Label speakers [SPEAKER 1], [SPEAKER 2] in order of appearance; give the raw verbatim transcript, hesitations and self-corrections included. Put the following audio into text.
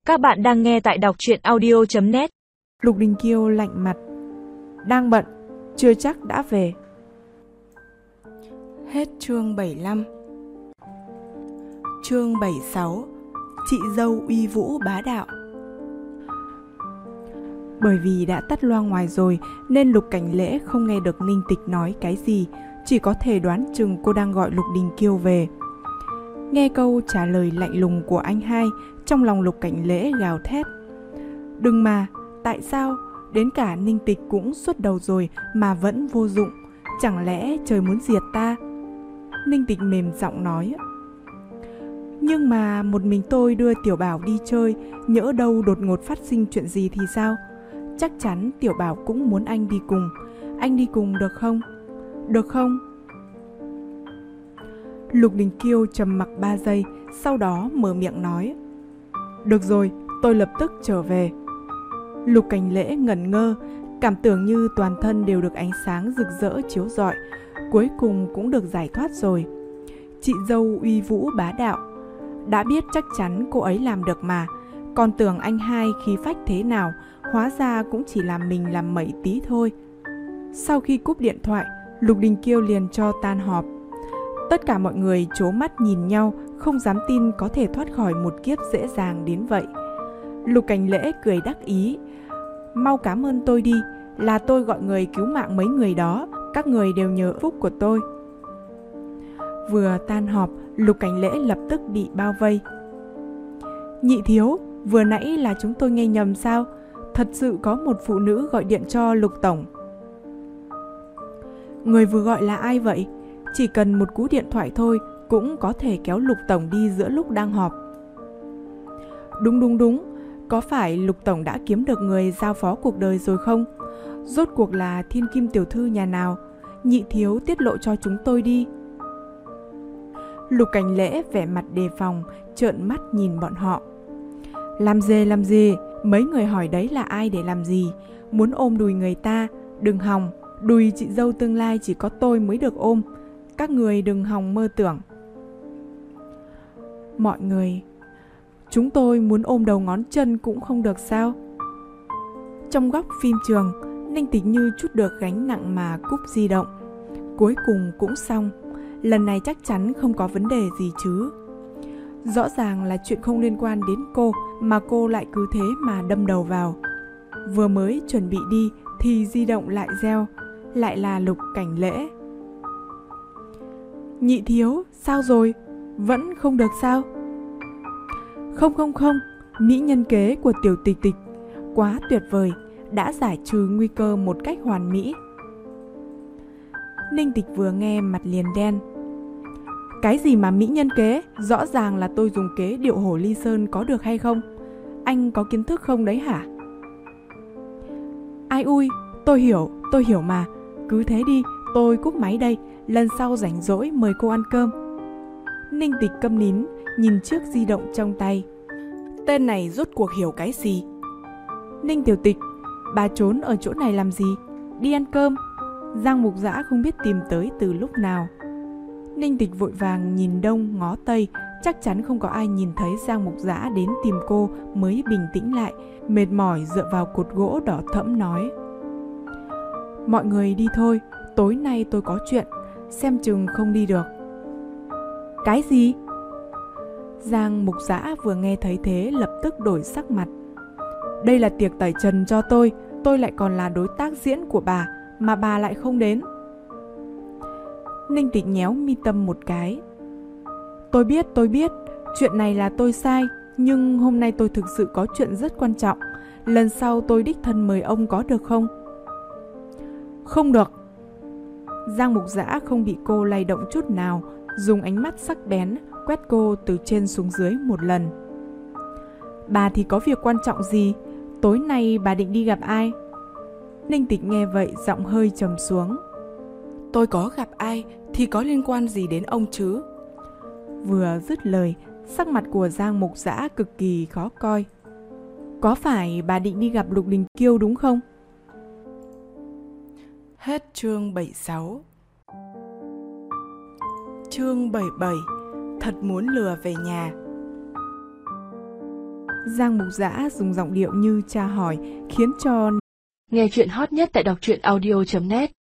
[SPEAKER 1] Các bạn đang nghe tại đọc truyện audio chấm net.
[SPEAKER 2] Lục Đình Kiêu lạnh mặt. Đang bận, chưa chắc đã về. Hết chương bảy mươi lăm. Chương bảy mươi sáu. Chị dâu uy vũ bá đạo. Bởi vì đã tắt loa ngoài rồi nên Lục Cảnh Lễ không nghe được Ninh Tịch nói cái gì, chỉ có thể đoán chừng cô đang gọi Lục Đình Kiêu về. Nghe câu trả lời lạnh lùng của anh hai, trong lòng Lục Cảnh Lễ gào thét. Đừng mà, tại sao? Đến cả Ninh Tịch cũng xuất đầu rồi mà vẫn vô dụng. Chẳng lẽ trời muốn diệt ta? Ninh Tịch mềm giọng nói. Nhưng mà một mình tôi đưa Tiểu Bảo đi chơi, nhỡ đâu đột ngột phát sinh chuyện gì thì sao? Chắc chắn Tiểu Bảo cũng muốn anh đi cùng. Anh đi cùng được không? Được không? Lục Đình Kiêu trầm mặc ba giây, sau đó mở miệng nói. Được rồi, tôi lập tức trở về. Lục Cảnh Lễ ngẩn ngơ, cảm tưởng như toàn thân đều được ánh sáng rực rỡ chiếu rọi, cuối cùng cũng được giải thoát rồi. Chị dâu uy vũ bá đạo, đã biết chắc chắn cô ấy làm được mà, còn tưởng anh hai khí phách thế nào, hóa ra cũng chỉ làm mình làm mẩy tí thôi. Sau khi cúp điện thoại, Lục Đình Kiêu liền cho tan họp. Tất cả mọi người trố mắt nhìn nhau, không dám tin có thể thoát khỏi một kiếp dễ dàng đến vậy. Lục Cảnh Lễ cười đắc ý. Mau cảm ơn tôi đi, là tôi gọi người cứu mạng mấy người đó, các người đều nhờ phúc của tôi. Vừa tan họp, Lục Cảnh Lễ lập tức bị bao vây. Nhị thiếu, vừa nãy là chúng tôi nghe nhầm sao? Thật sự có một phụ nữ gọi điện cho Lục Tổng. Người vừa gọi là ai vậy? Chỉ cần một cú điện thoại thôi cũng có thể kéo Lục Tổng đi giữa lúc đang họp. Đúng đúng đúng, có phải Lục Tổng đã kiếm được người giao phó cuộc đời rồi không? Rốt cuộc là thiên kim tiểu thư nhà nào? Nhị thiếu tiết lộ cho chúng tôi đi. Lục Cảnh Lễ vẻ mặt đề phòng, trợn mắt nhìn bọn họ. Làm gì làm gì, mấy người hỏi đấy là ai để làm gì? Muốn ôm đùi người ta, đừng hòng, đùi chị dâu tương lai chỉ có tôi mới được ôm. Các người đừng hòng mơ tưởng. Mọi người, chúng tôi muốn ôm đầu ngón chân cũng không được sao? Trong góc phim trường, Ninh Tịch Như chút được gánh nặng mà cúp di động. Cuối cùng cũng xong, lần này chắc chắn không có vấn đề gì chứ. Rõ ràng là chuyện không liên quan đến cô mà cô lại cứ thế mà đâm đầu vào. Vừa mới chuẩn bị đi thì di động lại reo, lại là Lục Cảnh Lễ. Nhị thiếu, sao rồi? Vẫn không được sao? Không không không, mỹ nhân kế của Tiểu Tịch Tịch quá tuyệt vời, đã giải trừ nguy cơ một cách hoàn mỹ. Ninh Tịch vừa nghe mặt liền đen. Cái gì mà mỹ nhân kế? Rõ ràng là tôi dùng kế điệu hổ ly sơn, có được hay không? Anh có kiến thức không đấy hả? Ai ui, tôi hiểu, tôi hiểu mà. Cứ thế đi, tôi cúp máy đây, lần sau rảnh rỗi mời cô ăn cơm. Ninh Tịch câm nín, nhìn chiếc di động trong tay. Tên này rốt cuộc hiểu cái gì? Ninh Tiểu Tịch, bà trốn ở chỗ này làm gì? Đi ăn cơm. Giang Mục Dã không biết tìm tới từ lúc nào. Ninh Tịch vội vàng nhìn đông ngó tây, chắc chắn không có ai nhìn thấy Giang Mục Dã đến tìm cô mới bình tĩnh lại, mệt mỏi dựa vào cột gỗ đỏ thẫm nói. Mọi người đi thôi, tối nay tôi có chuyện, xem chừng không đi được. Cái gì? Giang Mục Dã vừa nghe thấy thế lập tức đổi sắc mặt. Đây là tiệc tẩy trần cho tôi, tôi lại còn là đối tác diễn của bà, mà bà lại không đến. Ninh Tịch nhéo mi tâm một cái. Tôi biết, tôi biết, chuyện này là tôi sai, nhưng hôm nay tôi thực sự có chuyện rất quan trọng. Lần sau tôi đích thân mời ông có được không? Không được. Giang Mục Dã không bị cô lay động chút nào, dùng ánh mắt sắc bén quét cô từ trên xuống dưới một lần. Bà thì có việc quan trọng gì? Tối nay bà định đi gặp ai? Ninh Tịch nghe vậy giọng hơi trầm xuống. Tôi có gặp ai thì có liên quan gì đến ông chứ? Vừa dứt lời, sắc mặt của Giang Mục Dã cực kỳ khó coi. Có phải bà định đi gặp Lục Đình Kiêu đúng không? Hết chương bảy mươi sáu. Chương bảy mươi bảy. Thật muốn lừa về nhà. Giang Mục Dã dùng giọng điệu như tra hỏi, khiến cho
[SPEAKER 3] Nghe chuyện hot nhất tại đọc truyện audio chấm net